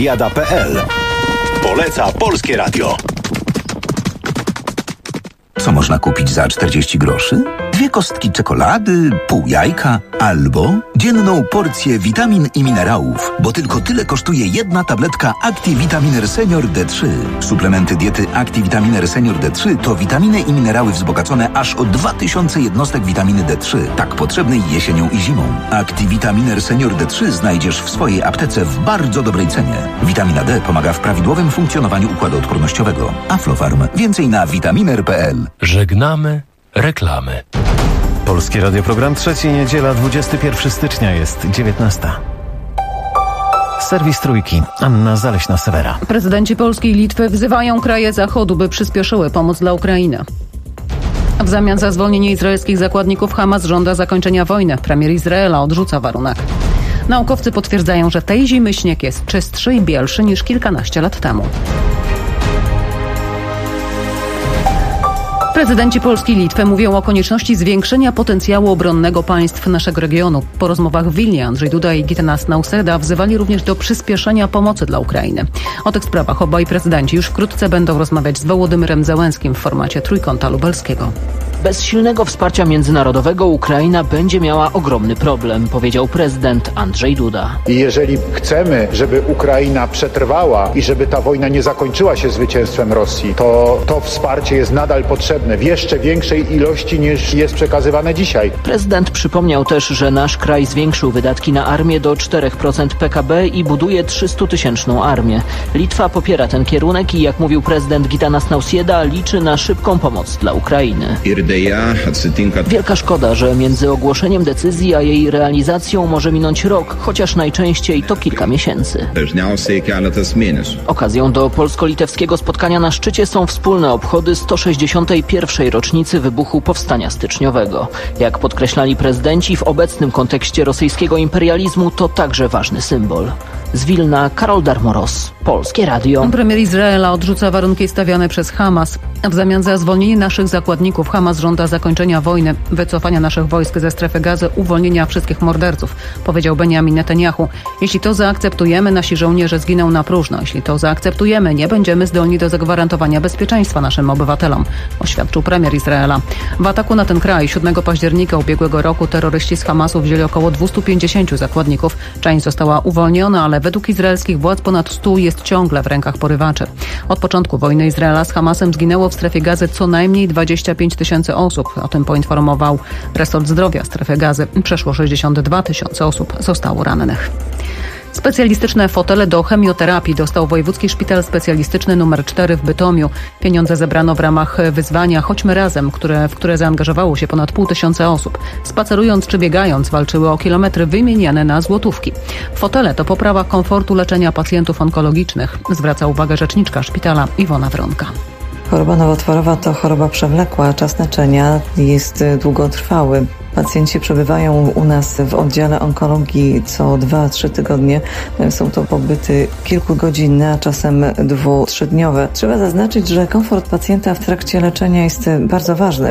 Biada.pl. Poleca Polskie Radio. Co można kupić za 40 groszy? 2 kostki czekolady, pół jajka albo dzienną porcję witamin i minerałów, bo tylko tyle kosztuje jedna tabletka ActiVitaminer Senior D3. Suplementy diety ActiVitaminer Senior D3 to witaminy i minerały wzbogacone aż o 2000 jednostek witaminy D3, tak potrzebnej jesienią i zimą. ActiVitaminer Senior D3 znajdziesz w swojej aptece w bardzo dobrej cenie. Witamina D pomaga w prawidłowym funkcjonowaniu układu odpornościowego. Aflofarm. Więcej na vitaminer.pl. Żegnamy reklamy. Polskie Radio, program trzeci, niedziela, 21 stycznia, jest 19. Serwis Trójki. Anna Zaleśna-Sewera. Prezydenci Polski i Litwy wzywają kraje Zachodu, by przyspieszyły pomoc dla Ukrainy. W zamian za zwolnienie izraelskich zakładników Hamas żąda zakończenia wojny. Premier Izraela odrzuca warunek. Naukowcy potwierdzają, że tej zimy śnieg jest czystszy i bielszy niż kilkanaście lat temu. Prezydenci Polski i Litwy mówią o konieczności zwiększenia potencjału obronnego państw naszego regionu. Po rozmowach w Wilnie Andrzej Duda i Gitanas Nausėda wzywali również do przyspieszenia pomocy dla Ukrainy. O tych sprawach obaj prezydenci już wkrótce będą rozmawiać z Wołodymyrem Zełenskim w formacie Trójkąta Lubelskiego. Bez silnego wsparcia międzynarodowego Ukraina będzie miała ogromny problem, powiedział prezydent Andrzej Duda. I jeżeli chcemy, żeby Ukraina przetrwała i żeby ta wojna nie zakończyła się zwycięstwem Rosji, to wsparcie jest nadal potrzebne w jeszcze większej ilości niż jest przekazywane dzisiaj. Prezydent przypomniał też, że nasz kraj zwiększył wydatki na armię do 4% PKB i buduje 300-tysięczną armię. Litwa popiera ten kierunek i, jak mówił prezydent Gitanas Nausėda, liczy na szybką pomoc dla Ukrainy. Wielka szkoda, że między ogłoszeniem decyzji a jej realizacją może minąć rok, chociaż najczęściej to kilka miesięcy. Okazją do polsko-litewskiego spotkania na szczycie są wspólne obchody 161. rocznicy wybuchu Powstania Styczniowego. Jak podkreślali prezydenci, w obecnym kontekście rosyjskiego imperializmu to także ważny symbol. Z Wilna Karol Darmoros, Polskie Radio. Premier Izraela odrzuca warunki stawiane przez Hamas. W zamian za zwolnienie naszych zakładników Hamas żąda zakończenia wojny, wycofania naszych wojsk ze strefy Gazy, uwolnienia wszystkich morderców, powiedział Benjamin Netanyahu. Jeśli to zaakceptujemy, nasi żołnierze zginą na próżno. Jeśli to zaakceptujemy, nie będziemy zdolni do zagwarantowania bezpieczeństwa naszym obywatelom, oświadczył premier Izraela. W ataku na ten kraj 7 października ubiegłego roku terroryści z Hamasu wzięli około 250 zakładników. Część została uwolniona, ale według izraelskich władz ponad 100 jest ciągle w rękach porywaczy. Od początku wojny Izraela z Hamasem zginęło w strefie Gazy co najmniej 25 000 osób. O tym poinformował resort zdrowia strefy Gazy. Przeszło 62 000 osób zostało rannych. Specjalistyczne fotele do chemioterapii dostał Wojewódzki Szpital Specjalistyczny nr 4 w Bytomiu. Pieniądze zebrano w ramach wyzwania Chodźmy Razem, w które zaangażowało się ponad 500 osób. Spacerując czy biegając walczyły o kilometry wymieniane na złotówki. Fotele to poprawa komfortu leczenia pacjentów onkologicznych, zwraca uwagę rzeczniczka szpitala Iwona Wronka. Choroba nowotworowa to choroba przewlekła, czas leczenia jest długotrwały. Pacjenci przebywają u nas w oddziale onkologii co 2-3 tygodnie. Są to pobyty kilkugodzinne, a czasem 2-3-dniowe. Trzeba zaznaczyć, że komfort pacjenta w trakcie leczenia jest bardzo ważny.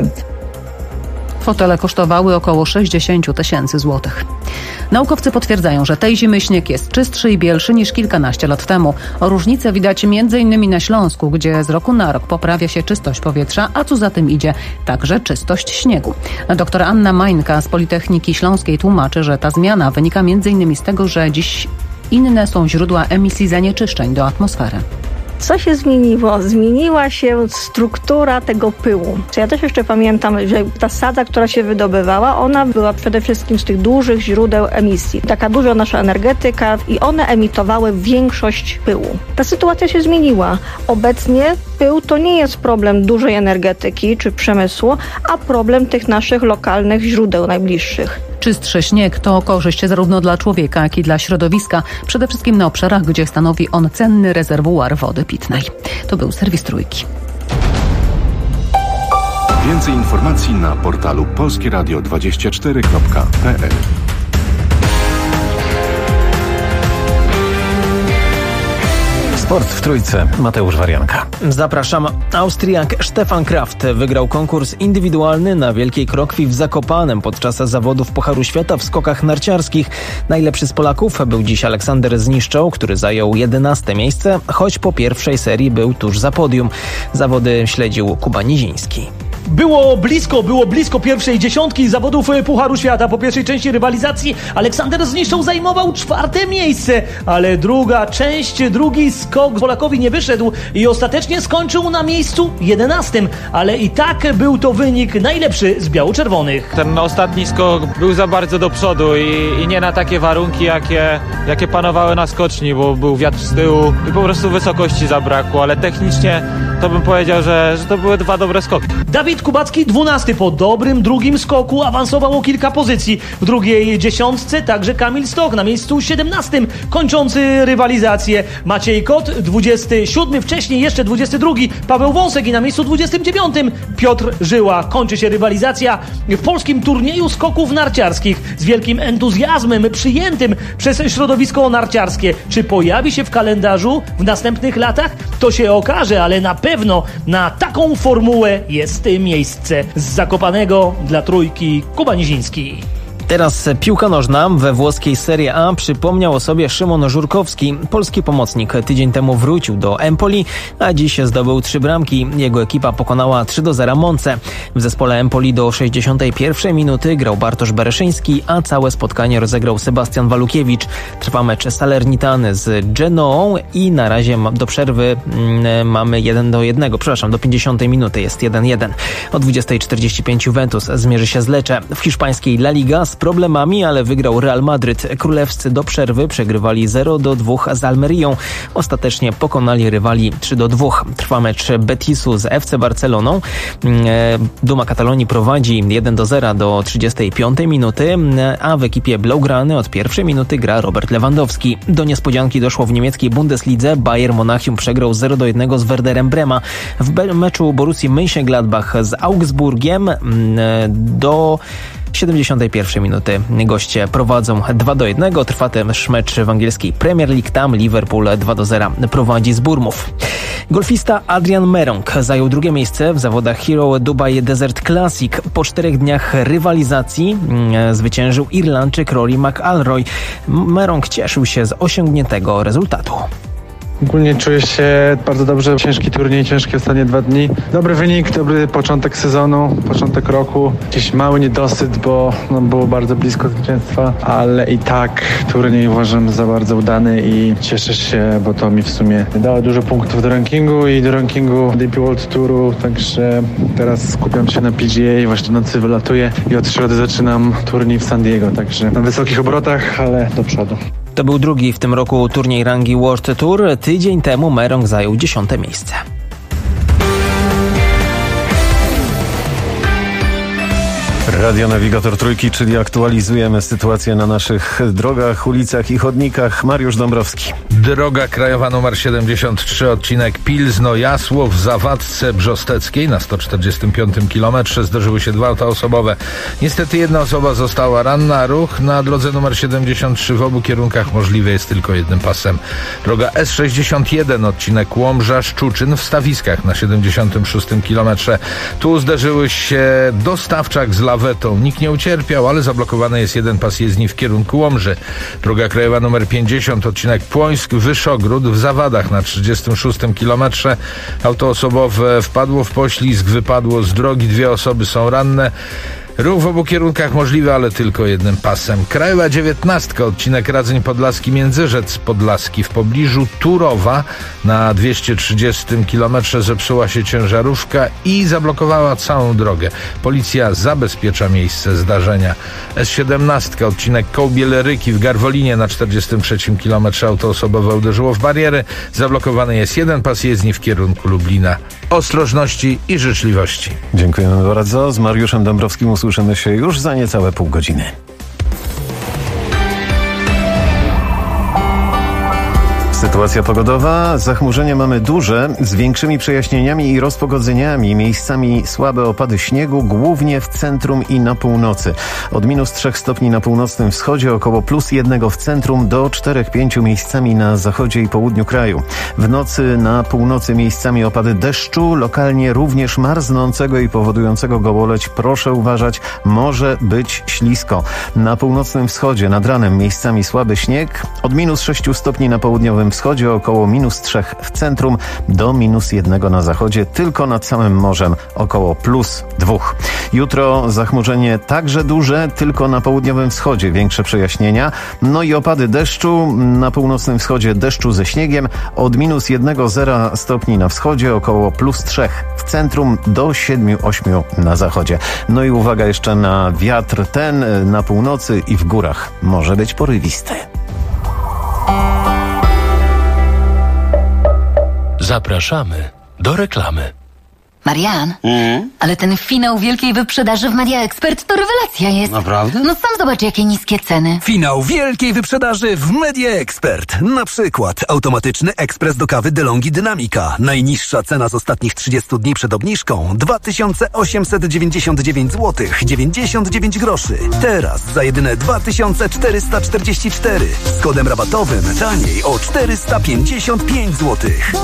Fotele kosztowały około 60 000 złotych. Naukowcy potwierdzają, że tej zimy śnieg jest czystszy i bielszy niż kilkanaście lat temu. Różnice widać m.in. na Śląsku, gdzie z roku na rok poprawia się czystość powietrza, a co za tym idzie, także czystość śniegu. Doktor Anna Mańka z Politechniki Śląskiej tłumaczy, że ta zmiana wynika m.in. z tego, że dziś inne są źródła emisji zanieczyszczeń do atmosfery. Co się zmieniło? Zmieniła się struktura tego pyłu. Ja też jeszcze pamiętam, że ta sadza, która się wydobywała, ona była przede wszystkim z tych dużych źródeł emisji. Taka duża nasza energetyka i one emitowały większość pyłu. Ta sytuacja się zmieniła. Obecnie pył to nie jest problem dużej energetyki czy przemysłu, a problem tych naszych lokalnych źródeł najbliższych. Czystszy śnieg to korzyść zarówno dla człowieka, jak i dla środowiska, przede wszystkim na obszarach, gdzie stanowi on cenny rezerwuar wody pitnej. To był serwis Trójki. Więcej informacji na portalu polskieradio24.pl. Sport w Trójce. Mateusz Warianka. Zapraszam. Austriak Stefan Kraft wygrał konkurs indywidualny na Wielkiej Krokwi w Zakopanem podczas zawodów Pucharu Świata w skokach narciarskich. Najlepszy z Polaków był dziś Aleksander Zniszczoł, który zajął 11. miejsce, choć po pierwszej serii był tuż za podium. Zawody śledził Kuba Niziński. Było blisko pierwszej dziesiątki zawodów Pucharu Świata. Po pierwszej części rywalizacji Aleksander Zniszczoł zajmował 4. miejsce, ale drugi skok Polakowi nie wyszedł i ostatecznie skończył na miejscu 11. Ale i tak był to wynik najlepszy z biało-czerwonych. Ten ostatni skok był za bardzo do przodu i nie na takie warunki, jakie panowały na skoczni, bo był wiatr z tyłu i po prostu wysokości zabrakło, ale technicznie to bym powiedział, że to były 2 dobre skoki. Dawid Kubacki 12. Po dobrym drugim skoku awansował o kilka pozycji. W drugiej dziesiątce także Kamil Stoch na miejscu 17, kończący rywalizację. Maciej Kot 27, wcześniej jeszcze 22. Paweł Wąsek i na miejscu 29 Piotr Żyła. Kończy się rywalizacja w polskim turnieju skoków narciarskich z wielkim entuzjazmem przyjętym przez środowisko narciarskie. Czy pojawi się w kalendarzu w następnych latach? To się okaże, ale na pewno na taką formułę jest miejsce. Z Zakopanego dla Trójki Kuba Niziński. Teraz piłka nożna. We włoskiej Serie A przypomniał o sobie Szymon Żurkowski. Polski pomocnik tydzień temu wrócił do Empoli, a dziś zdobył 3 bramki. Jego ekipa pokonała 3-0 Monce. W zespole Empoli do 61 minuty grał Bartosz Bereszyński, a całe spotkanie rozegrał Sebastian Walukiewicz. Trwa mecz Salernitany z Genoą i na razie do przerwy mamy 1-1. Przepraszam, do 50 minuty jest 1-1. O 20:45 Juventus zmierzy się z Lecce. W hiszpańskiej La Liga z problemami, ale wygrał Real Madryt. Królewscy do przerwy przegrywali 0-2 z Almerią. Ostatecznie pokonali rywali 3-2. Trwa mecz Betisu z FC Barceloną. Duma Katalonii prowadzi 1-0 do 35 minuty, a w ekipie Blaugrany od pierwszej minuty gra Robert Lewandowski. Do niespodzianki doszło w niemieckiej Bundeslidze. Bayern Monachium przegrał 0-1 z Werderem Brema. W meczu Borussii Mönchengladbach z Augsburgiem do 71 minuty goście prowadzą 2-1. Trwa też mecz w angielskiej Premier League. Tam Liverpool 2-0 prowadzi z Bournemouth. Golfista Adrian Meronk zajął 2. miejsce w zawodach Hero Dubai Desert Classic. Po 4 dniach rywalizacji zwyciężył Irlandczyk Rory McIlroy. Meronk cieszył się z osiągniętego rezultatu. Ogólnie czuję się bardzo dobrze. Ciężki turniej, ciężkie ostatnie 2 dni. Dobry wynik, dobry początek sezonu, początek roku. Gdzieś mały niedosyt, bo było bardzo blisko zwycięstwa, ale i tak turniej uważam za bardzo udany i cieszę się, bo to mi w sumie dało dużo punktów do rankingu i do rankingu DP World Touru, także teraz skupiam się na PGA, właśnie nocy wylatuję i od środy zaczynam turniej w San Diego, także na wysokich obrotach, ale do przodu. To był drugi w tym roku turniej rangi World Tour. Tydzień temu Meronk zajął 10. miejsce. Radionawigator Trójki, czyli aktualizujemy sytuację na naszych drogach, ulicach i chodnikach. Mariusz Dąbrowski. Droga krajowa nr 73, odcinek Pilzno-Jasło w Zawadce Brzosteckiej na 145 kilometrze zdarzyły się 2 auta osobowe. Niestety 1 osoba została ranna. Ruch na drodze nr 73 w obu kierunkach możliwy jest tylko jednym pasem. Droga S61, odcinek Łomża-Szczuczyn w Stawiskach na 76 kilometrze. Tu zdarzyły się dostawczak z lawetą. Nikt nie ucierpiał, ale zablokowany jest jeden pas jezdni w kierunku Łomży. Droga krajowa nr 50, odcinek Płońsk-Wyszogród w Zawadach na 36 kilometrze. Auto osobowe wpadło w poślizg, wypadło z drogi, 2 osoby są ranne. Ruch w obu kierunkach możliwy, ale tylko jednym pasem. Krajowa 19, odcinek Radzyń Podlaski Międzyrzec Podlaski w pobliżu Turowa na 230 km zepsuła się ciężarówka i zablokowała całą drogę. Policja zabezpiecza miejsce zdarzenia. S17, odcinek Kołbiel-Ryki w Garwolinie na 43 km auto osobowe uderzyło w bariery. Zablokowany jest jeden pas jezdni w kierunku Lublina. Ostrożności i życzliwości. Dziękujemy bardzo. Z Mariuszem Dąbrowskim usłyszymy się już za niecałe pół godziny. Sytuacja pogodowa. Zachmurzenie mamy duże, z większymi przejaśnieniami i rozpogodzeniami. Miejscami słabe opady śniegu, głównie w centrum i na północy. Od -3 stopni na północnym wschodzie, około +1 w centrum, do 4-5 miejscami na zachodzie i południu kraju. W nocy na północy miejscami opady deszczu, lokalnie również marznącego i powodującego gołoleć. Proszę uważać, może być ślisko. Na północnym wschodzie nad ranem miejscami słaby śnieg. Od -6 stopni na południowym wschodzie, około -3 w centrum, do -1 na zachodzie, tylko nad samym morzem około +2. Jutro zachmurzenie także duże, tylko na południowym wschodzie większe przejaśnienia. No i opady deszczu, na północnym wschodzie deszczu ze śniegiem, od -1-0 stopni na wschodzie, około +3 w centrum, do 7-8 na zachodzie. No i uwaga jeszcze na wiatr, ten na północy i w górach może być porywisty. Zapraszamy do reklamy. Marian, ale ten finał wielkiej wyprzedaży w Media Expert to rewelacja jest. Naprawdę? No sam zobacz, jakie niskie ceny. Finał wielkiej wyprzedaży w Media Expert. Na przykład automatyczny ekspres do kawy DeLonghi Dynamica. Najniższa cena z ostatnich 30 dni przed obniżką 2899 zł 99 groszy. Teraz za jedyne 2444. Z kodem rabatowym taniej o 455 zł.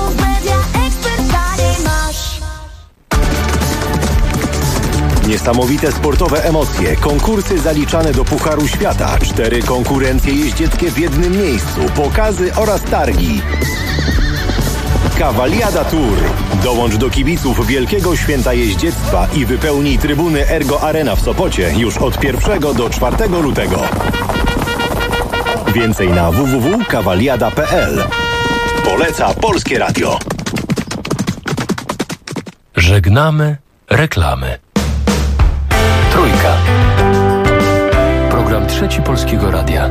Niesamowite sportowe emocje, konkursy zaliczane do Pucharu Świata, 4 konkurencje jeździeckie w jednym miejscu, pokazy oraz targi. Cavaliada Tour. Dołącz do kibiców Wielkiego Święta Jeździectwa i wypełnij trybuny Ergo Arena w Sopocie już od 1 do 4 lutego. Więcej na www.cavaliada.pl. Poleca Polskie Radio. Żegnamy reklamy. Trójka. Program Trzeci Polskiego Radia.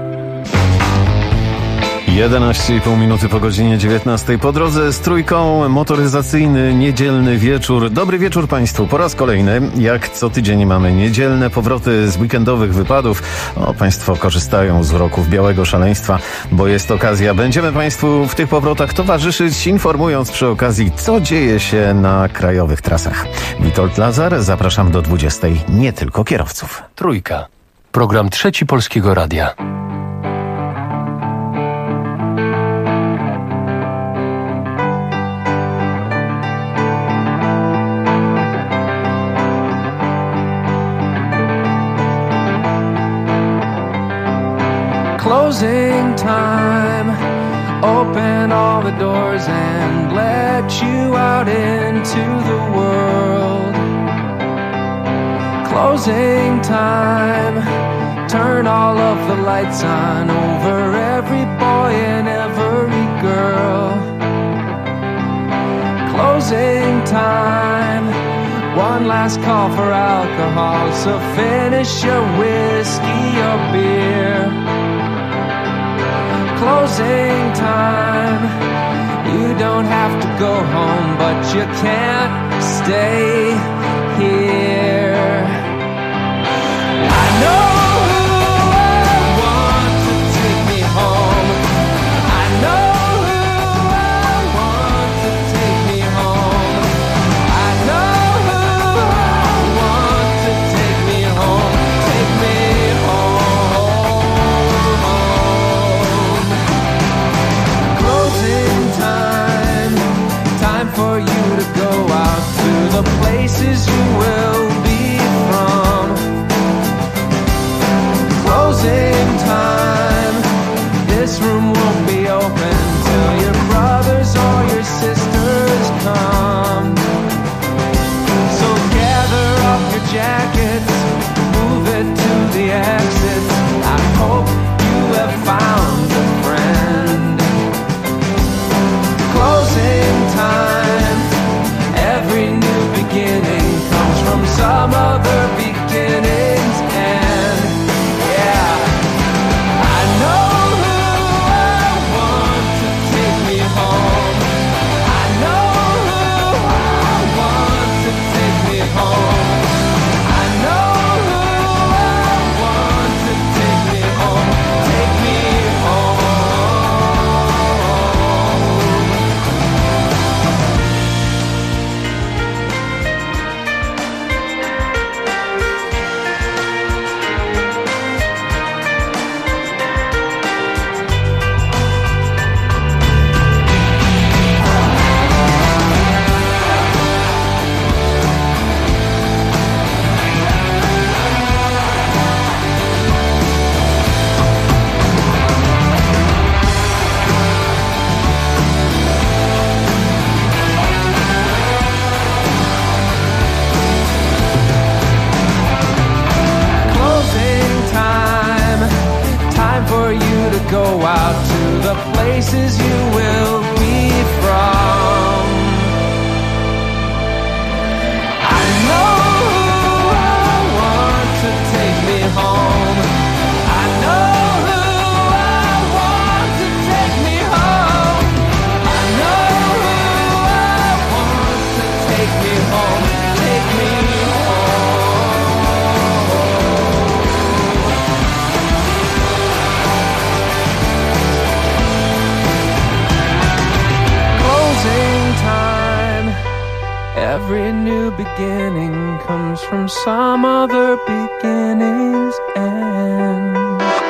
11,5 minuty po godzinie 19. Po drodze z Trójką, motoryzacyjny, niedzielny wieczór. Dobry wieczór Państwu. Po raz kolejny, jak co tydzień, mamy niedzielne powroty z weekendowych wypadów. Państwo korzystają z uroków białego szaleństwa, bo jest okazja. Będziemy Państwu w tych powrotach towarzyszyć, informując przy okazji, co dzieje się na krajowych trasach. Witold Lazar, zapraszam do 20. Nie tylko kierowców. Trójka. Program Trzeci Polskiego Radia. Closing time, open all the doors and let you out into the world. Closing time, turn all of the lights on over every boy and every girl. Closing time, one last call for alcohol, so finish your whiskey or beer. Closing time, you don't have to go home, but you can't stay here. I know who I want to take me home. I know who I want to take me home. I know who I want to take me home. Take me home. Closing time, time for you to go out to the places you will Every new beginning comes from some other beginning's end.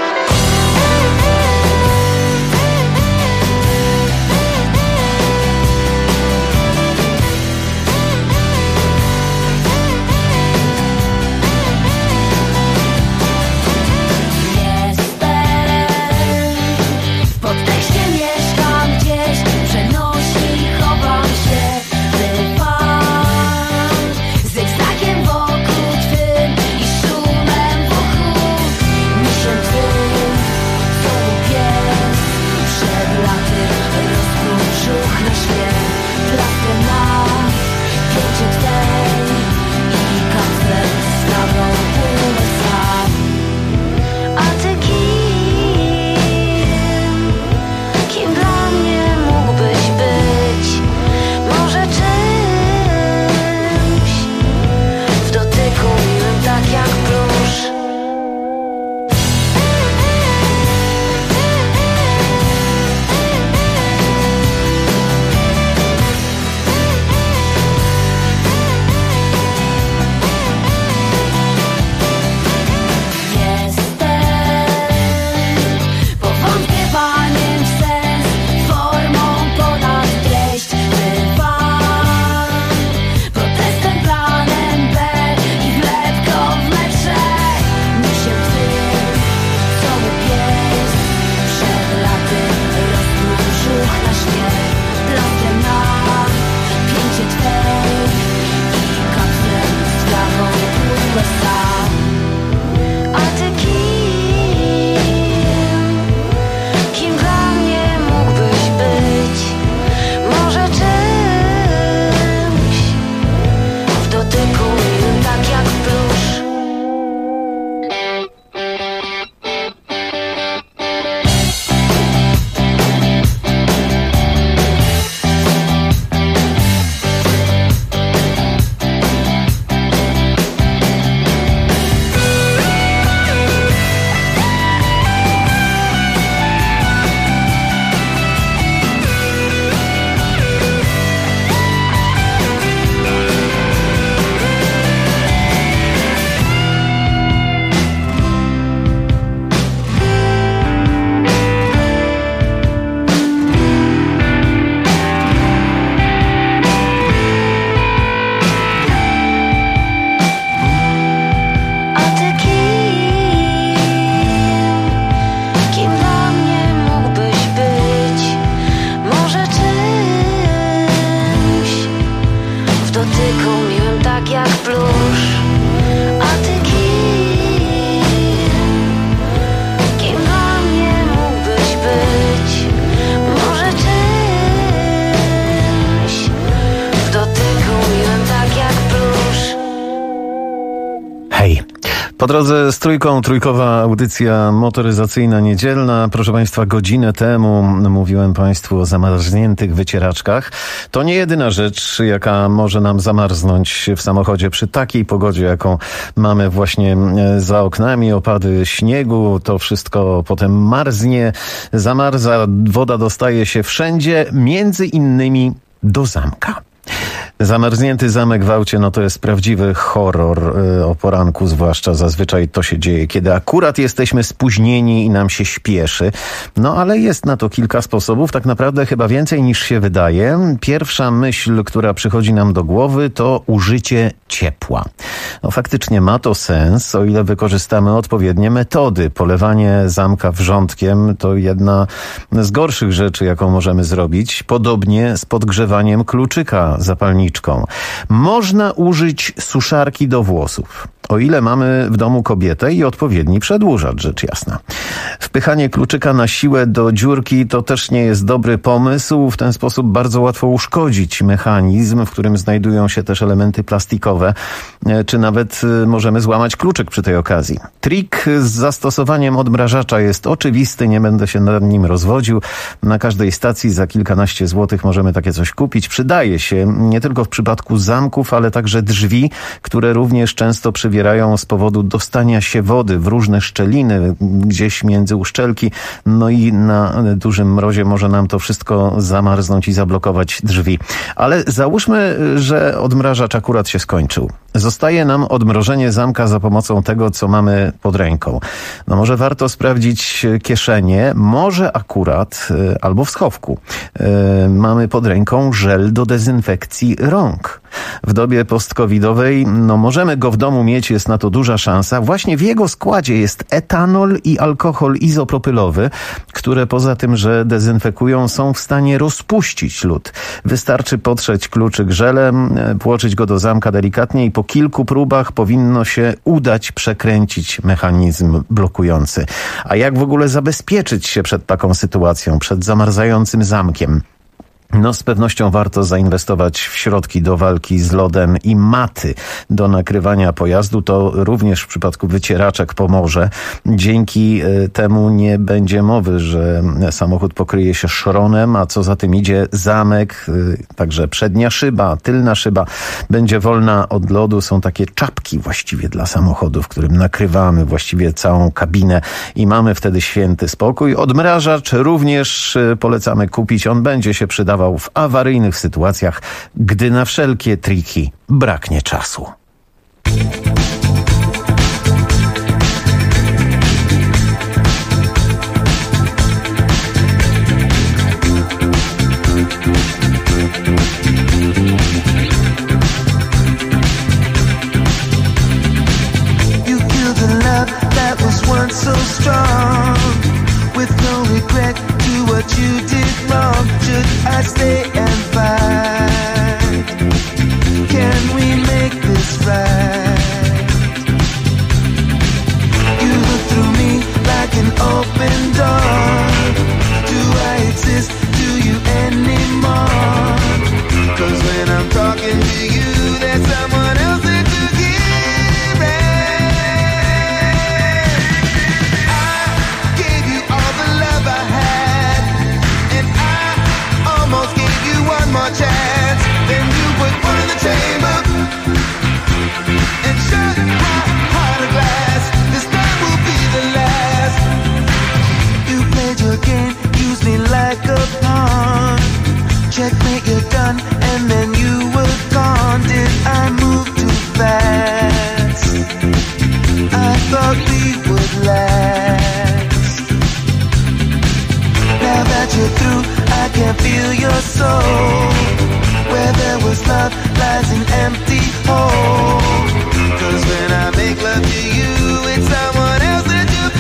Po drodze z Trójką, trójkowa audycja motoryzacyjna niedzielna. Proszę Państwa, godzinę temu mówiłem Państwu o zamarzniętych wycieraczkach. To nie jedyna rzecz, jaka może nam zamarznąć w samochodzie przy takiej pogodzie, jaką mamy właśnie za oknami. Opady śniegu, to wszystko potem marznie, zamarza, woda dostaje się wszędzie, między innymi do zamka. Zamarznięty zamek w aucie, no to jest prawdziwy horror o poranku, zwłaszcza zazwyczaj to się dzieje, kiedy akurat jesteśmy spóźnieni i nam się śpieszy. No ale jest na to kilka sposobów, tak naprawdę chyba więcej niż się wydaje. Pierwsza myśl, która przychodzi nam do głowy, to użycie ciepła. No faktycznie ma to sens, o ile wykorzystamy odpowiednie metody. Polewanie zamka wrzątkiem to jedna z gorszych rzeczy, jaką możemy zrobić. Podobnie z podgrzewaniem kluczyka zapalniczką. Można użyć suszarki do włosów, o ile mamy w domu kobietę i odpowiedni przedłużacz, rzecz jasna. Wpychanie kluczyka na siłę do dziurki to też nie jest dobry pomysł. W ten sposób bardzo łatwo uszkodzić mechanizm, w którym znajdują się też elementy plastikowe, czy nawet możemy złamać kluczyk przy tej okazji. Trik z zastosowaniem odmrażacza jest oczywisty, nie będę się nad nim rozwodził. Na każdej stacji za kilkanaście złotych możemy takie coś kupić. Przydaje się nie tylko w przypadku zamków, ale także drzwi, które również często przywierają zawierają z powodu dostania się wody w różne szczeliny, gdzieś między uszczelki. No i na dużym mrozie może nam to wszystko zamarznąć i zablokować drzwi. Ale załóżmy, że odmrażacz akurat się skończył. Zostaje nam odmrożenie zamka za pomocą tego, co mamy pod ręką. No może warto sprawdzić kieszenie, może akurat, albo w schowku. Mamy pod ręką żel do dezynfekcji rąk. W dobie post-covidowej, no możemy go w domu mieć, jest na to duża szansa. Właśnie w jego składzie jest etanol i alkohol izopropylowy, które poza tym, że dezynfekują, są w stanie rozpuścić lód. Wystarczy potrzeć kluczyk żelem, włożyć go do zamka delikatnie i po kilku próbach powinno się udać przekręcić mechanizm blokujący. A jak w ogóle zabezpieczyć się przed taką sytuacją, przed zamarzającym zamkiem? No z pewnością warto zainwestować w środki do walki z lodem i maty do nakrywania pojazdu. To również w przypadku wycieraczek pomoże. Dzięki temu nie będzie mowy, że samochód pokryje się szronem, a co za tym idzie zamek, także przednia szyba, tylna szyba będzie wolna od lodu. Są takie czapki właściwie dla samochodu, w którym nakrywamy właściwie całą kabinę i mamy wtedy święty spokój. Odmrażacz również polecamy kupić. On będzie się przydawał w awaryjnych sytuacjach, gdy na wszelkie triki braknie czasu. I stay and fight? Can we make this right? You look through me like an open door. Do I exist to you anymore? 'Cause when I'm talking to you, there's someone else that you give it. I gave you all the love I had, and I almost gave you one more chance. Then you put one in the chamber and shut my heart of glass. This time will be the last. You played your game, used me like a pawn. Checkmate, you're done, and then you were gone. Did I move too fast? I thought we would last. Now that you're through, I can feel your soul. Where there was love lies an empty hole. 'Cause when I make love to you, it's someone else that you're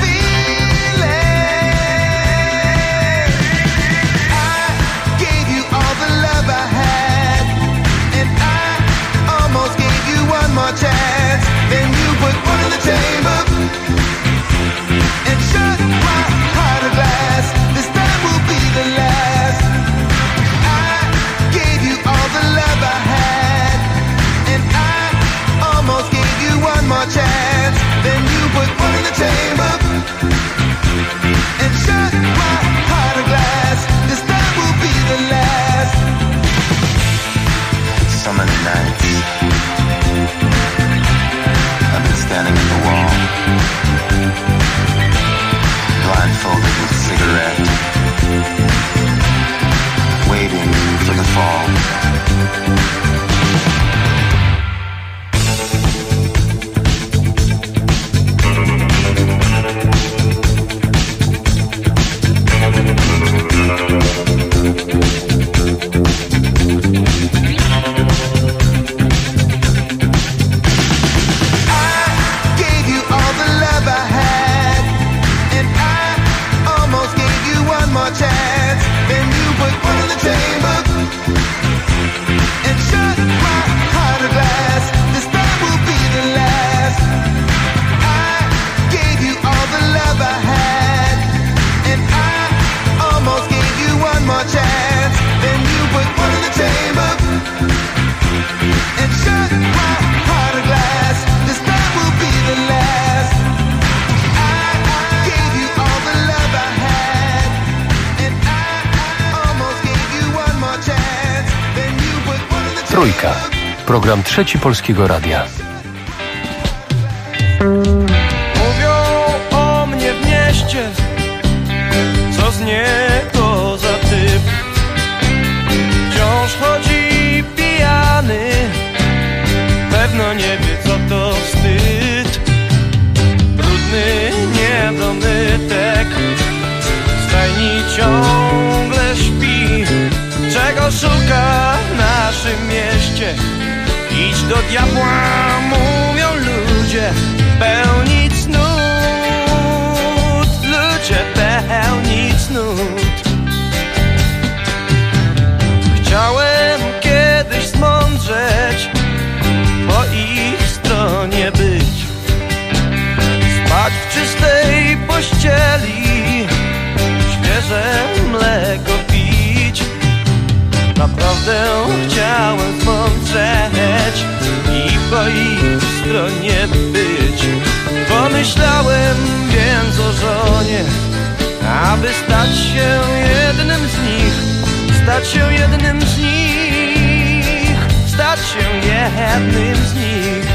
feeling. I gave you all the love I had, and I almost gave you one more chance. Then you put one in the chamber and shut my heart of glass. This time will be the last. I gave you all the love I had, and I almost gave you one more chance. Then you put one in the chamber and shut my heart of glass. This time will be the last. Summer nights, I've been standing at the wall, blindfolded with cigarette, waiting for the fall. Trójka. Program Trzeci Polskiego Radia. mieście, co z niego za typ. Wciąż chodzi pijany, pewno nie wie co to wstyd. Brudny niedomytek w stajni ciągle śpi. Czego szuka w naszym mieście? Idź do diabła, mówią ludzie, pełni cnót. Ludzie pełni cnót. Chciałem kiedyś zmądrzeć, po ich stronie być, spać w czystej pościeli, świeże mleko pić. Naprawdę chciałem zmądrzeć i po ich stronie być. Pomyślałem więc o żonie, aby stać się jednym z nich, stać się jednym z nich, stać się jednym z nich.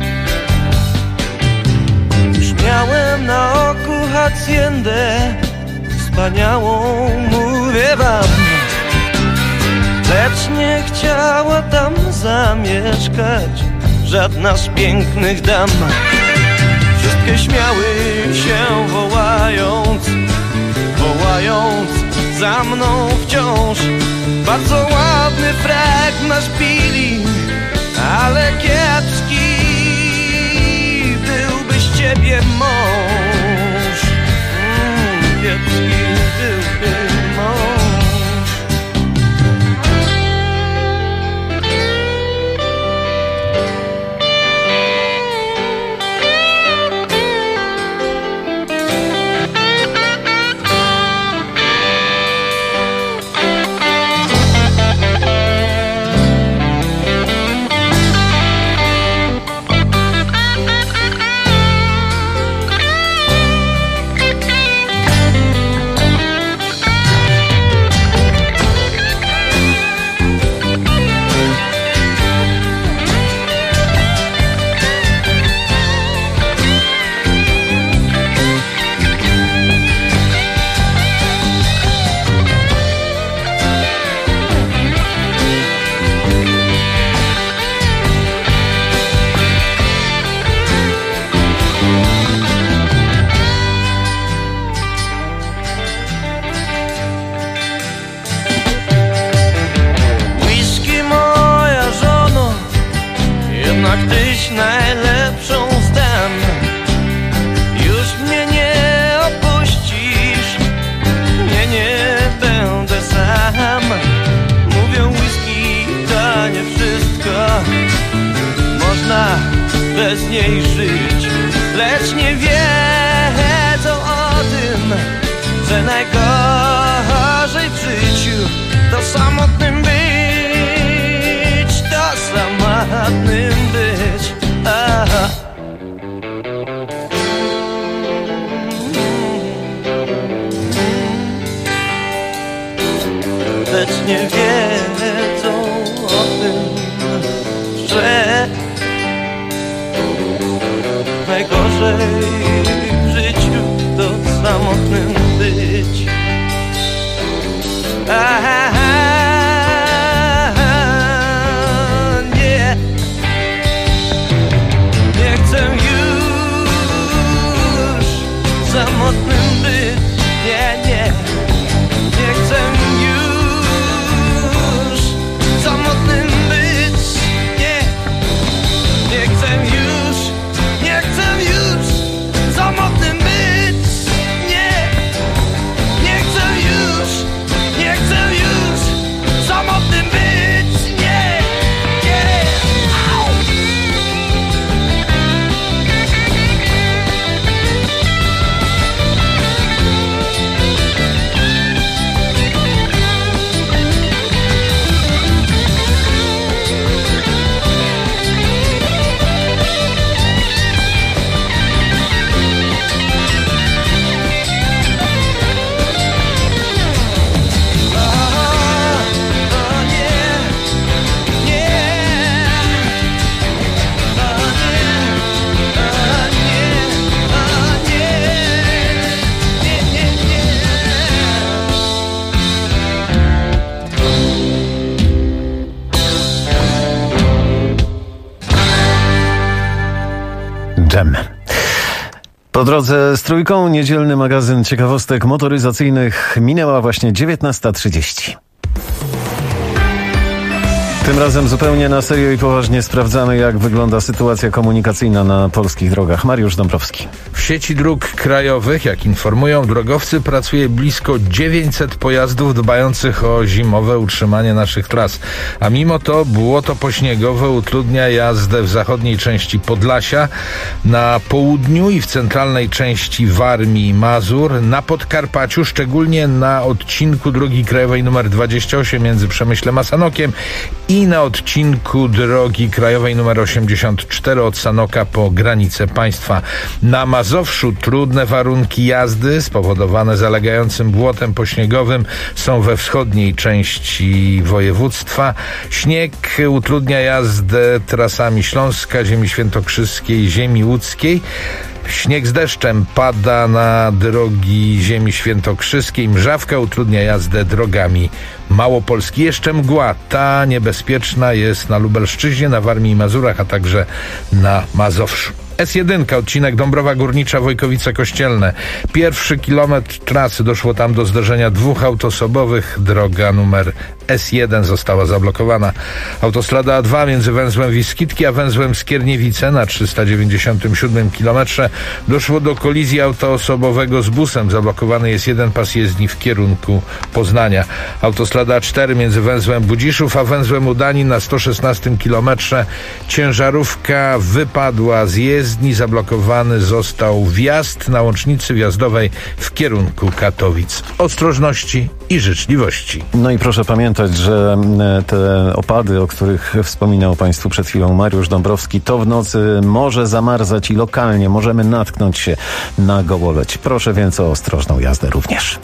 Już miałem na oku haciendę wspaniałą, mówię wam, lecz nie chciała tam zamieszkać żadna z pięknych dam. Wszystkie śmiały się wołając, wołając za mną wciąż. Bardzo ładny frak masz, Billy, ale kiepski byłby z ciebie mąż. Kiepski byłby mąż. Tyś najlepszą z dam, już mnie nie opuścisz, nie będę sam. Mówią whisky to nie wszystko, można bez niej żyć, lecz nie wiedzą o tym, że najgorzej w życiu to samotnym być, to samotnym być. Aha. Lecz nie wiedzą o tym, że najgorzej w życiu to samotnym być. Aha. Samotnym być, nie chcę już samotnym być, nie chcę już samotnym być, nie chcę już Dżem. Po drodze z Trójką niedzielny magazyn ciekawostek motoryzacyjnych. Minęła właśnie 19:30. Tym razem zupełnie na serio i poważnie sprawdzamy, jak wygląda sytuacja komunikacyjna na polskich drogach. Mariusz Dąbrowski. W sieci dróg krajowych, jak informują drogowcy, pracuje blisko 900 pojazdów dbających o zimowe utrzymanie naszych tras. A mimo to błoto pośniegowe utrudnia jazdę w zachodniej części Podlasia, na południu i w centralnej części Warmii i Mazur, na Podkarpaciu, szczególnie na odcinku drogi krajowej nr 28 między Przemyślem a Sanokiem i na odcinku drogi krajowej nr 84 od Sanoka po granicę państwa. Na Mazowszu trudne warunki jazdy spowodowane zalegającym błotem pośniegowym są we wschodniej części województwa. Śnieg utrudnia jazdę trasami Śląska, Ziemi Świętokrzyskiej, Ziemi Łódzkiej. Śnieg z deszczem pada na drogi Ziemi Świętokrzyskiej. Mrzawka utrudnia jazdę drogami Małopolski. Jeszcze mgła. Ta niebezpieczna jest na Lubelszczyźnie, na Warmii i Mazurach, a także na Mazowszu. S1, odcinek Dąbrowa Górnicza, Wojkowice Kościelne. Pierwszy kilometr trasy, doszło tam do zderzenia dwóch autosobowych. Droga numer S1 została zablokowana. Autostrada A2 między węzłem Wiskitki a węzłem Skierniewice na 397 kilometrze doszło do kolizji autoosobowego z busem. Zablokowany jest jeden pas jezdni w kierunku Poznania. Autostrada A4 między węzłem Budziszów a węzłem Udanin na 116 kilometrze. Ciężarówka wypadła z jezdni. Zablokowany został wjazd na łącznicy wjazdowej w kierunku Katowic. Ostrożności i życzliwości. No i proszę pamiętać, że te opady, o których wspominał Państwu przed chwilą Mariusz Dąbrowski, to w nocy może zamarzać i lokalnie możemy natknąć się na gołoleć. Proszę więc o ostrożną jazdę również.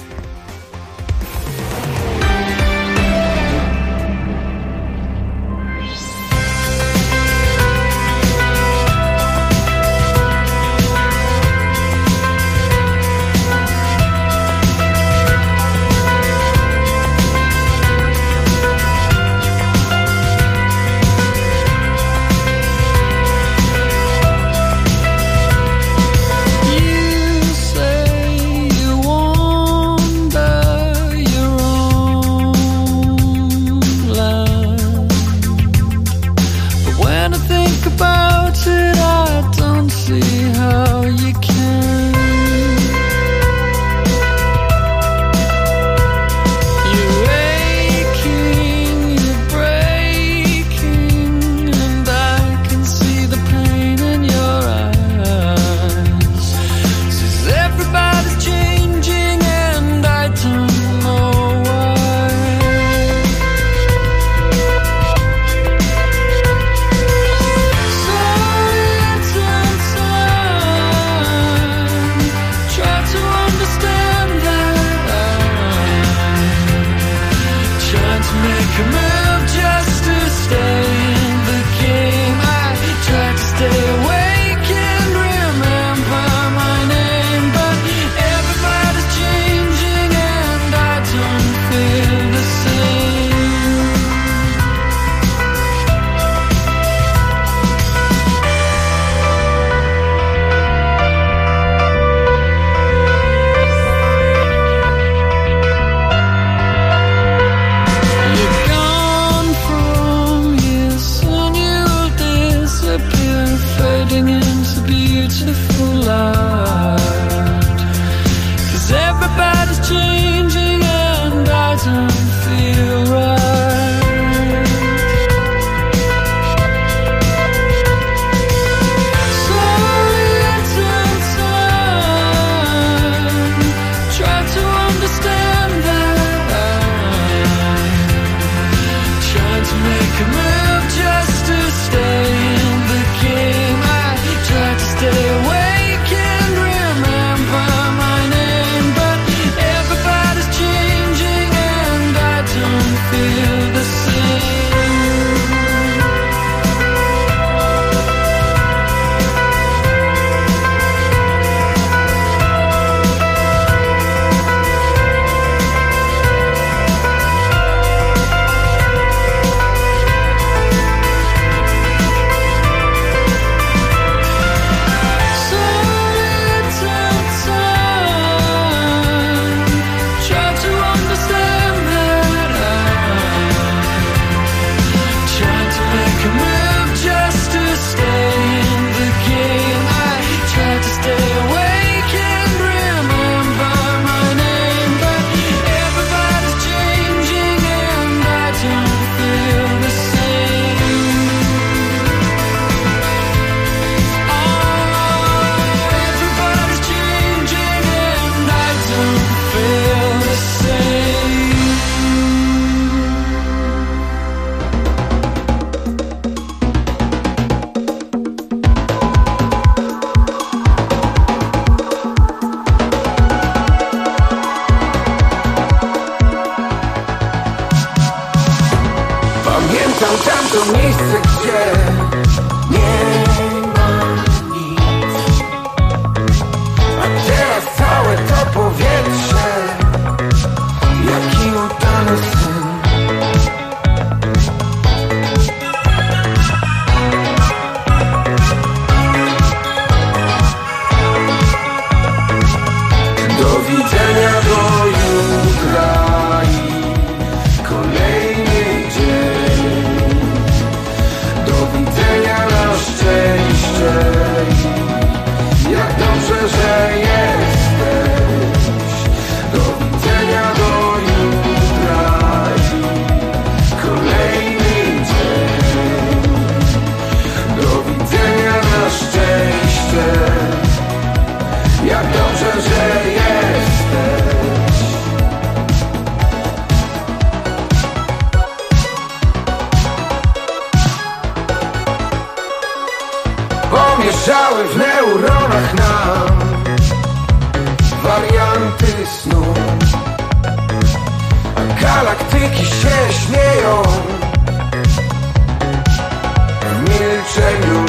Pamiętam tamto miejsce, gdzie nie ma nic, a teraz całe to powietrze, jaki udany sen. Do widzenia do jutra i kolejny dzień. Do widzenia na szczęście. Jak dobrze, że jesteś. Do widzenia do jutra i kolejny dzień. Do widzenia na szczęście. Jak dobrze, że jesteś. Pomieszały w neuronach nam warianty snu, a galaktyki się śmieją w milczeniu.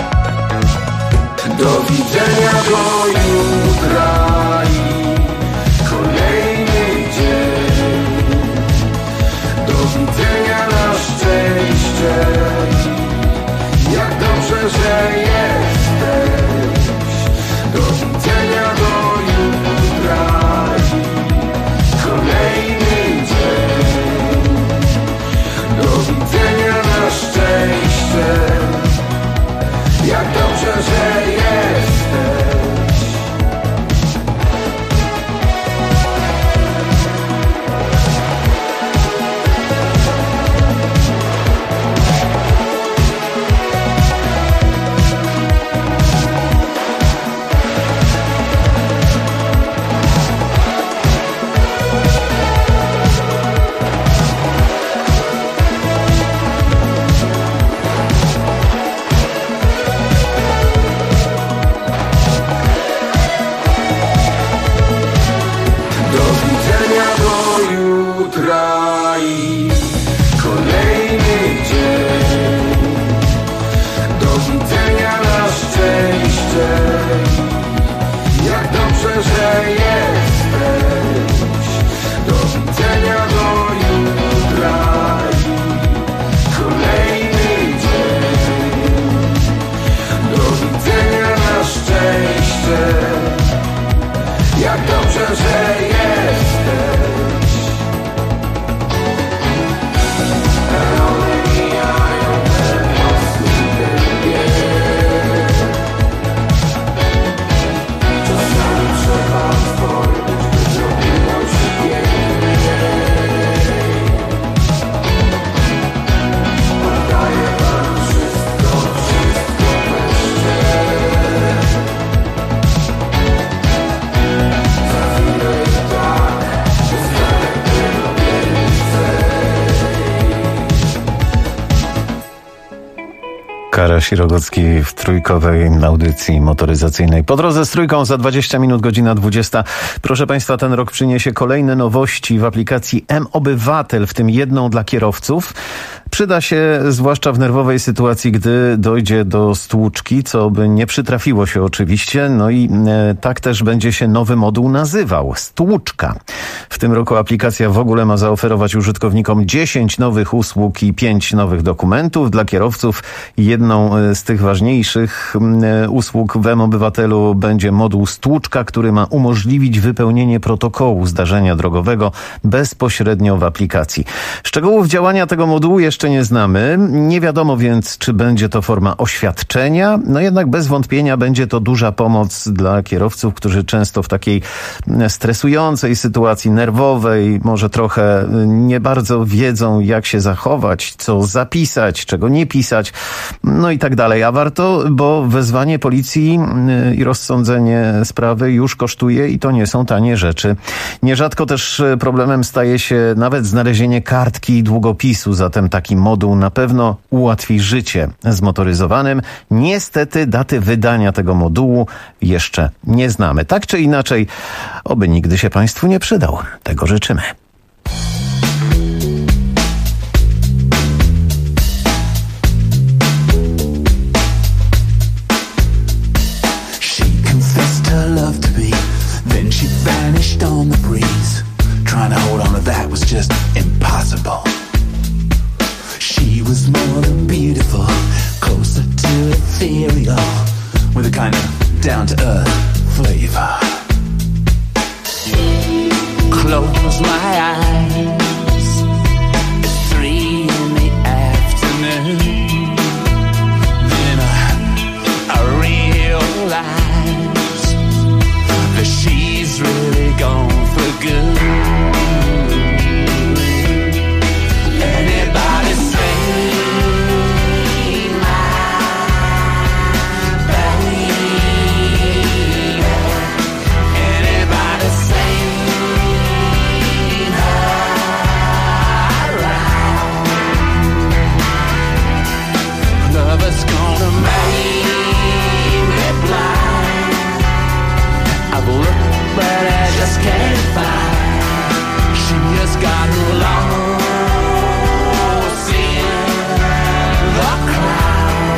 Do widzenia do jutra i kolejny dzień. Do widzenia na szczęście. Jak dobrze, że jesteś. Do widzenia do jutra i kolejny dzień. Do widzenia na szczęście. Jak dobrze, że jesteś. Karaś i Rogocki w trójkowej audycji motoryzacyjnej. Po drodze z Trójką za 20 minut, godzina 20. Proszę Państwa, ten rok przyniesie kolejne nowości w aplikacji M-Obywatel, w tym jedną dla kierowców. Przyda się zwłaszcza w nerwowej sytuacji, gdy dojdzie do stłuczki, co by nie przytrafiło się oczywiście. No i tak też będzie się nowy moduł nazywał. Stłuczka. W tym roku aplikacja w ogóle ma zaoferować użytkownikom 10 nowych usług i 5 nowych dokumentów. Dla kierowców jedną z tych ważniejszych usług w M-Obywatelu będzie moduł Stłuczka, który ma umożliwić wypełnienie protokołu zdarzenia drogowego bezpośrednio w aplikacji. Szczegółów działania tego modułu jeszcze nie znamy. Nie wiadomo więc, czy będzie to forma oświadczenia. No jednak bez wątpienia będzie to duża pomoc dla kierowców, którzy często w takiej stresującej sytuacji nerwowej, może trochę nie bardzo wiedzą, jak się zachować, co zapisać, czego nie pisać, no i tak dalej. A warto, bo wezwanie policji i rozsądzenie sprawy już kosztuje i to nie są tanie rzeczy. Nierzadko też problemem staje się nawet znalezienie kartki i długopisu, zatem taki moduł na pewno ułatwi życie zmotoryzowanym. Niestety daty wydania tego modułu jeszcze nie znamy. Tak czy inaczej, oby nigdy się Państwu nie przydał. Tego życzymy. kind of down-to-earth flavor. Close my eyes, it's 3 in the afternoon. Then I realize that she's really gone for good. Anybody say lover's gonna make me blind. I've looked but I just can't find. She has gotten lost in the crowd.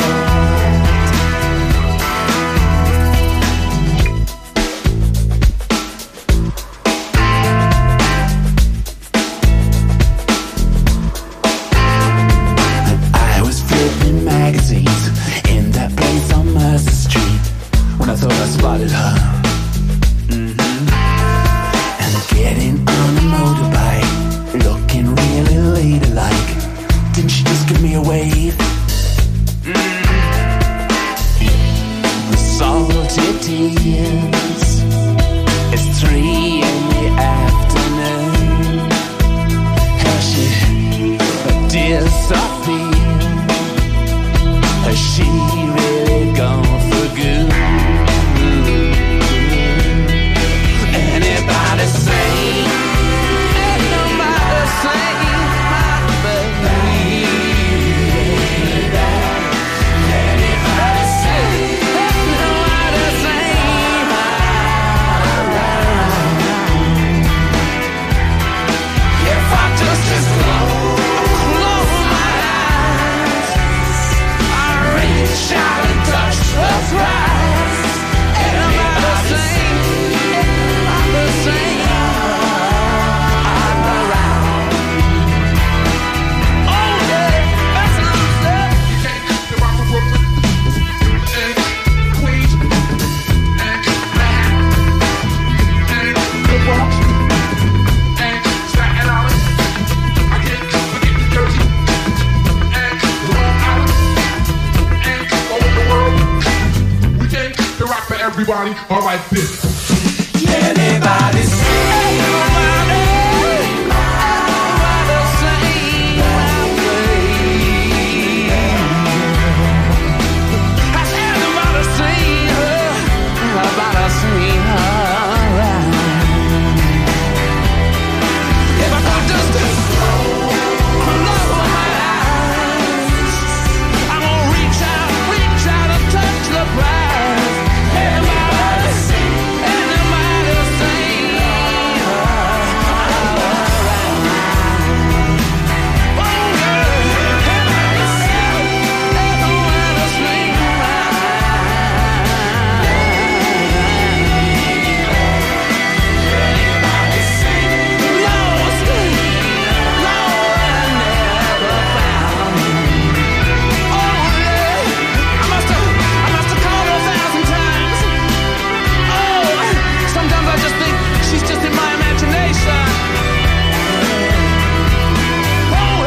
I was flipping magazines in that place on Mercer Street when I thought I spotted her. And getting on a motorbike, looking really ladylike. Didn't she just give me a wave? The salty tears. It's 3 in the afternoon. Has she disappeared? Has she really gone for good? Anybody say? Nobody say my baby. Anybody say? Nobody say if I just close my eyes, I reach out and touch the prize. Anybody say? Anybody say? I'm around. Oh yeah, that's what I'm saying. You can't keep the rock and roll and Queens and the Bronx and Staten Island. I can't forget New Jersey and Long Island and all over the world. We can't keep the rock for everybody. All like this. Anybody say? Nobody say my baby. Has anybody seen her? Nobody seen her around. If I could just close my eyes, I'm gonna reach out and touch the prize. Anybody say? Anybody say I'm around? Oh girl, anybody say? Anybody say anybody say lost, and never found. Oh yeah, I must have called her 1,000 times. Oh, sometimes I just think she's just in my imagination. Oh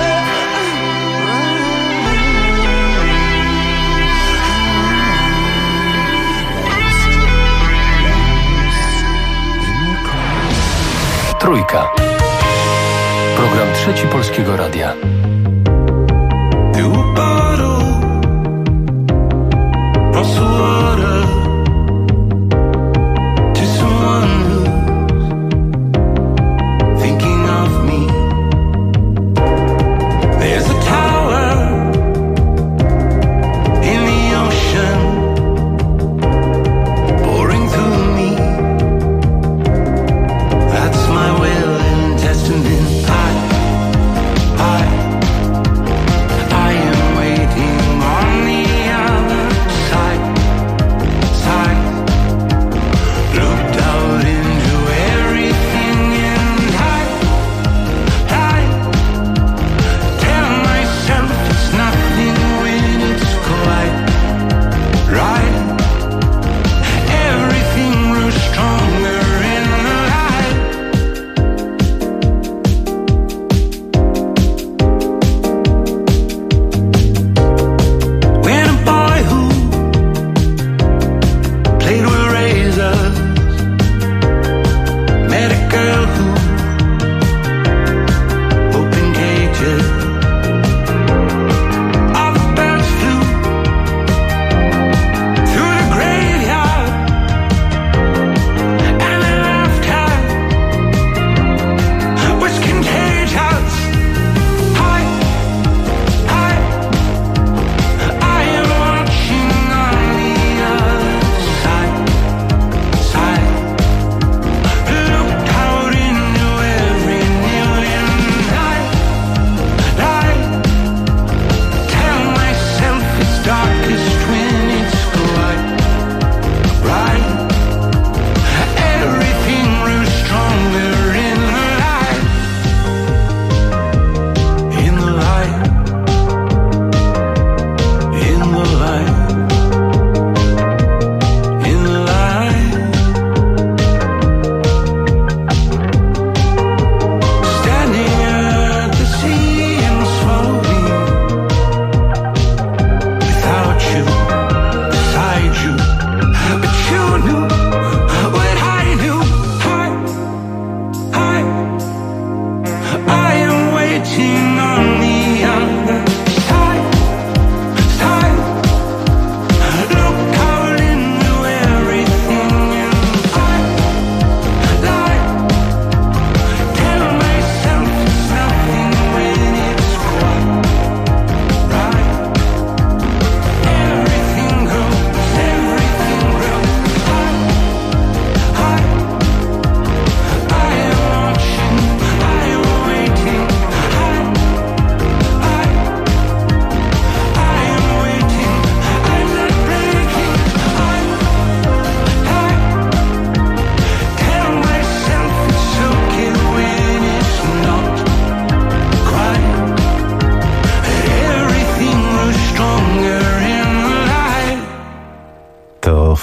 Trójka. Program Trzeci Polskiego Radia. Through a bottle, across the water, to someone who's thinking of me. There's a tower in the ocean, pouring through me. That's my will and testament. I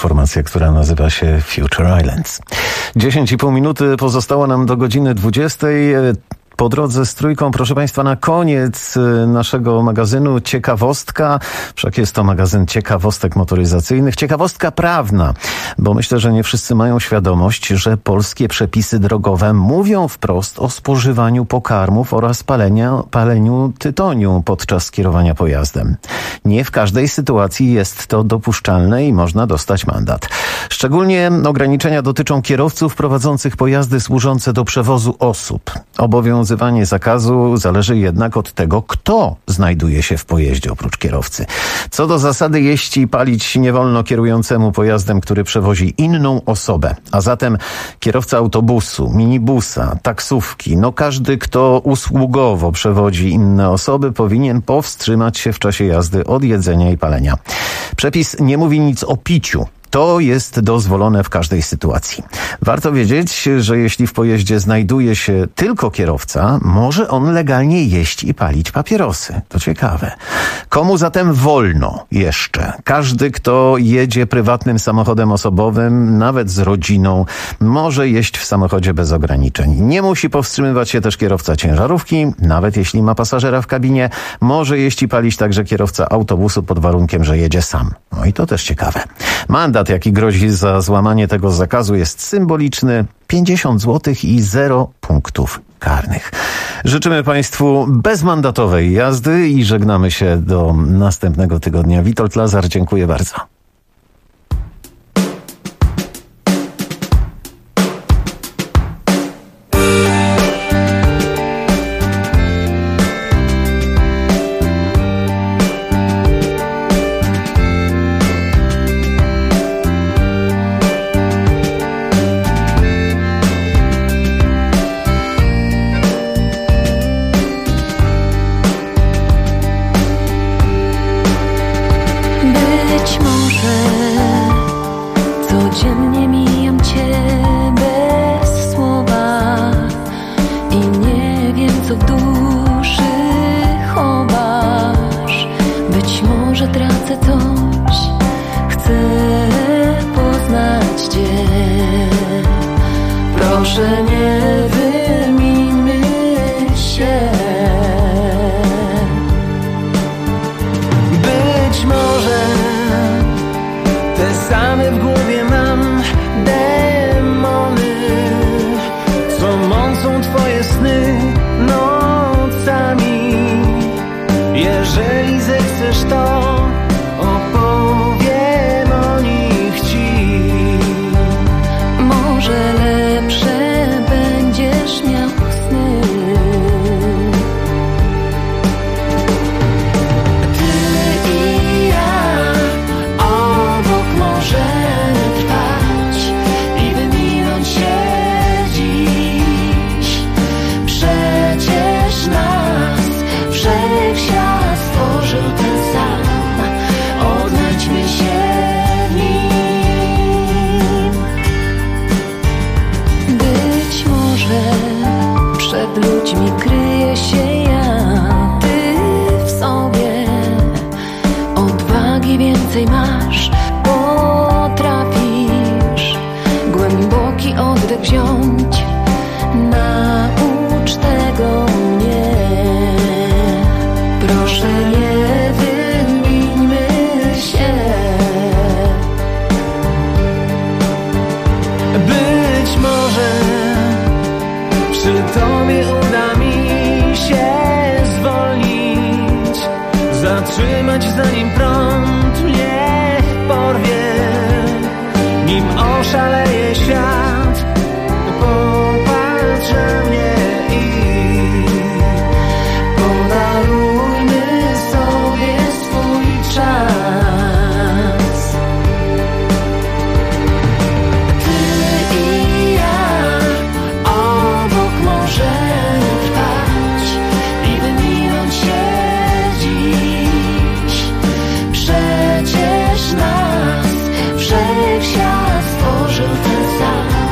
formacja, która nazywa się Future Islands. 10,5 minuty pozostało nam do godziny 20. Po drodze z Trójką, proszę Państwa, na koniec naszego magazynu ciekawostka. Wszak jest to magazyn ciekawostek motoryzacyjnych. Ciekawostka prawna, bo myślę, że nie wszyscy mają świadomość, że polskie przepisy drogowe mówią wprost o spożywaniu pokarmów oraz paleniu tytoniu podczas kierowania pojazdem. Nie w każdej sytuacji jest to dopuszczalne i można dostać mandat. Szczególnie ograniczenia dotyczą kierowców prowadzących pojazdy służące do przewozu osób. Obowiązywanie zakazu zależy jednak od tego, kto znajduje się w pojeździe oprócz kierowcy. Co do zasady, jeść i palić nie wolno kierującemu pojazdem, który przewozi inną osobę. A zatem kierowca autobusu, minibusa, taksówki, każdy, kto usługowo przewodzi inne osoby, powinien powstrzymać się w czasie jazdy od jedzenia i palenia. Przepis nie mówi nic o piciu. To jest dozwolone w każdej sytuacji. Warto wiedzieć, że jeśli w pojeździe znajduje się tylko kierowca, może on legalnie jeść i palić papierosy. To ciekawe. Komu zatem wolno jeszcze? Każdy, kto jedzie prywatnym samochodem osobowym, nawet z rodziną, może jeść w samochodzie bez ograniczeń. Nie musi powstrzymywać się też kierowca ciężarówki, nawet jeśli ma pasażera w kabinie. Może jeść i palić także kierowca autobusu pod warunkiem, że jedzie sam. I to też ciekawe. Mandat, jaki grozi za złamanie tego zakazu, jest symboliczny. 50 zł i 0 punktów karnych. Życzymy Państwu bezmandatowej jazdy i żegnamy się do następnego tygodnia. Witold Lazar, dziękuję bardzo. Zanim prąd mnie porwie, nim oszaleje świat, popatrz na mnie i podarujmy sobie swój czas. Ty i ja obok możemy trwać i wyminąć się dziś. Przecież nas wszechświat stworzył ten sam.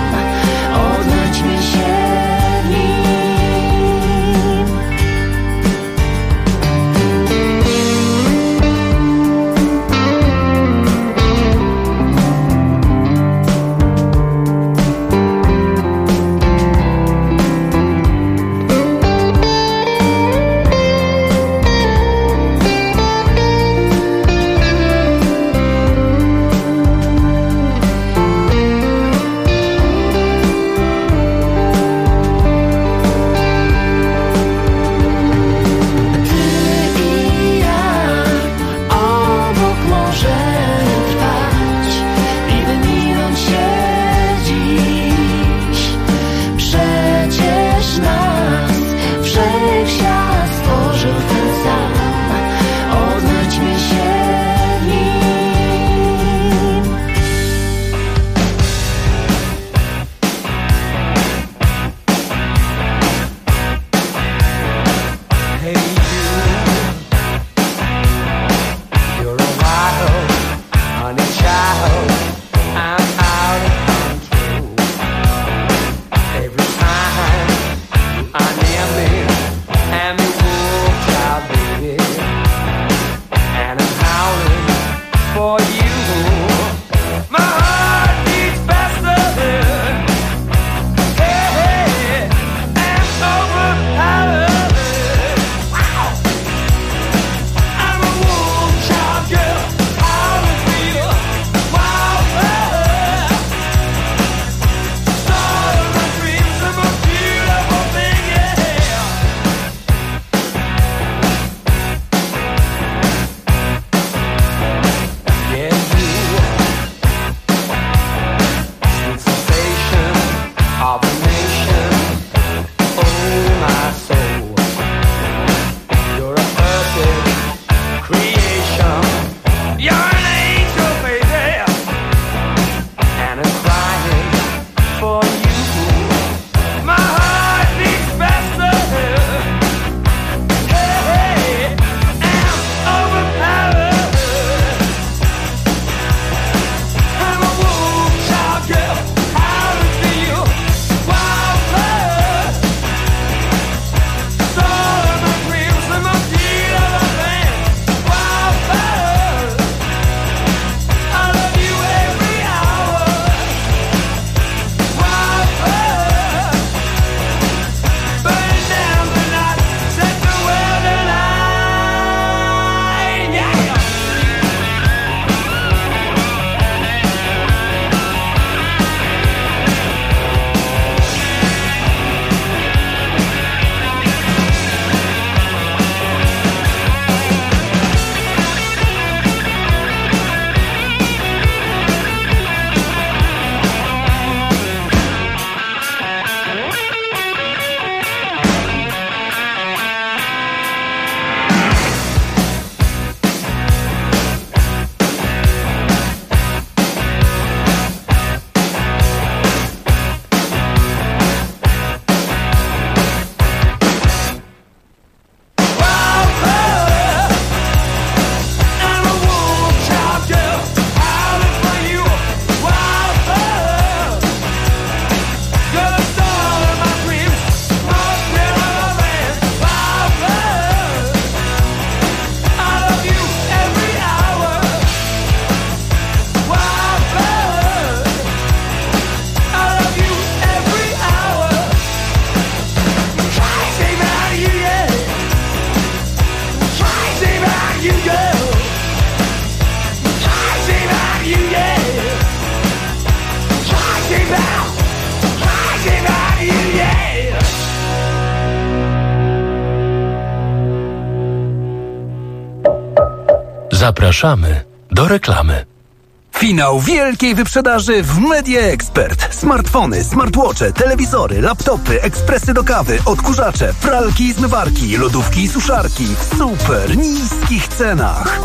Zapraszamy do reklamy. Finał wielkiej wyprzedaży w Media Expert. Smartfony, smartwatche, telewizory, laptopy, ekspresy do kawy, odkurzacze, pralki i zmywarki, lodówki i suszarki w super niskich cenach.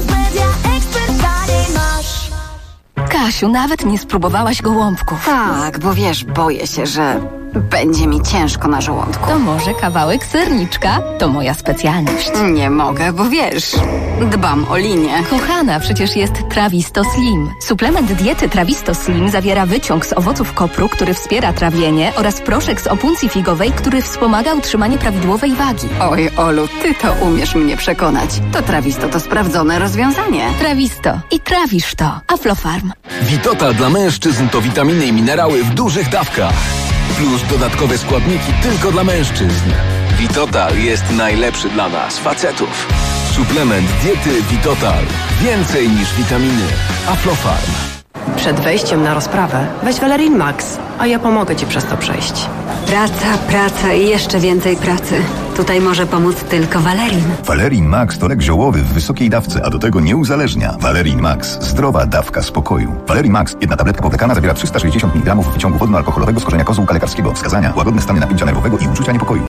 Kasiu, nawet nie spróbowałaś gołąbków. Tak, bo wiesz, boję się, że będzie mi ciężko na żołądku. To może kawałek serniczka? To moja specjalność. Nie mogę, bo wiesz, dbam o linię. Kochana, przecież jest Trawisto Slim. Suplement diety Trawisto Slim zawiera wyciąg z owoców kopru, który wspiera trawienie, oraz proszek z opuncji figowej, który wspomaga utrzymanie prawidłowej wagi. Oj, Olu, ty to umiesz mnie przekonać. To Trawisto to sprawdzone rozwiązanie. Trawisto. I trawisz to. Aflofarm. Witotal dla mężczyzn to witaminy i minerały w dużych dawkach. Plus dodatkowe składniki tylko dla mężczyzn. Vitotal jest najlepszy dla nas, facetów. Suplement diety Vitotal. Więcej niż witaminy. Aflofarm. Przed wejściem na rozprawę weź Valerin Max, a ja pomogę Ci przez to przejść. Praca i jeszcze więcej pracy. Tutaj może pomóc tylko Valerin. Valerin Max to lek ziołowy w wysokiej dawce, a do tego nie uzależnia. Valerin Max. Zdrowa dawka spokoju. Valerin Max. Jedna tabletka powlekana zawiera 360 mg wyciągu wodno-alkoholowego z korzenia kozłka lekarskiego. Wskazania: łagodne stany napięcia nerwowego i uczucia niepokoju.